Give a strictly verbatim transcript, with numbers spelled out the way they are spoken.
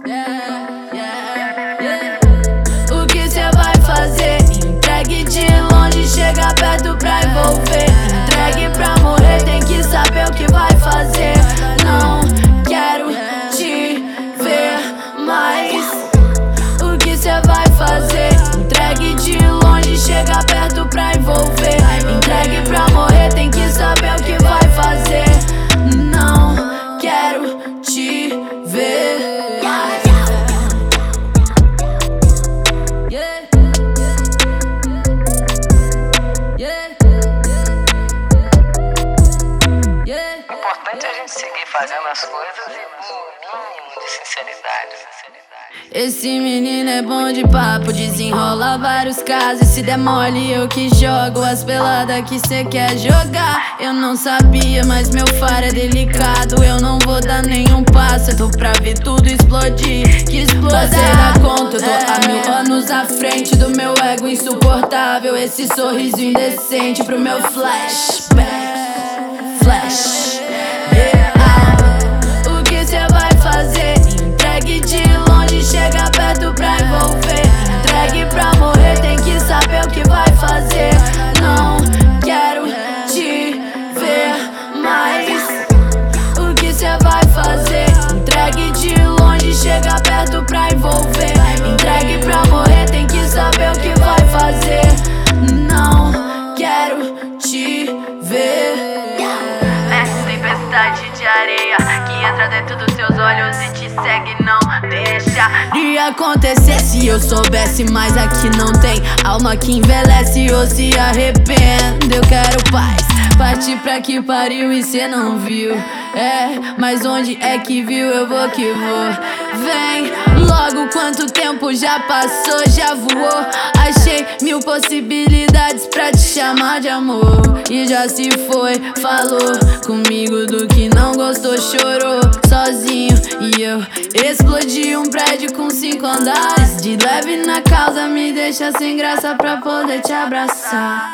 Yeah, yeah, yeah. O que cê vai fazer? Entregue de longe, chega perto pra envolver. Entregue pra morrer, tem que saber o que vai fazer. Não quero te ver mais. O que cê vai fazer? Entregue de longe, chega perto pra envolver. Entregue pra morrer, tem que saber o que vai fazer. Não quero te ver mais. Yeah. Yeah. Yeah. O importante é a gente seguir fazendo as coisas e com o mínimo de sinceridade. Esse menino é bom de papo, desenrola vários casos. Se der mole eu que jogo as peladas que cê quer jogar. Eu não sabia, mas meu faro é delicado. Eu não vou dar nenhum passo, eu tô pra ver tudo explodir. Que exploda. Passei da conta, eu tô há mil anos à frente do meu ego insuportável. Esse sorriso indecente pro meu flashback. Flash. O que cê vai fazer? Entregue de longe, chega perto pra envolver. Entregue pra morrer, tem que saber o que vai fazer. Não quero te ver mais. O que cê vai fazer? Entregue de longe, chega perto pra envolver. Entregue pra morrer, tem que saber o que vai fazer. Não quero te ver. Essa tempestade de areia que entra dentro dos seus olhos e te segue, não deixa. Ia acontecer se eu soubesse, mas aqui não tem alma que envelhece ou se arrepende. Eu quero paz, parti pra que pariu e cê não viu. É, mas onde é que viu, eu vou que vou. Vem logo, quanto tempo já passou, já voou. Achei mil possibilidades pra te chamar de amor. E já se foi, falou comigo do que não gostou, chorou sozinho. E eu explodi um prédio com cinco andares. De leve na causa, me deixa sem graça pra poder te abraçar.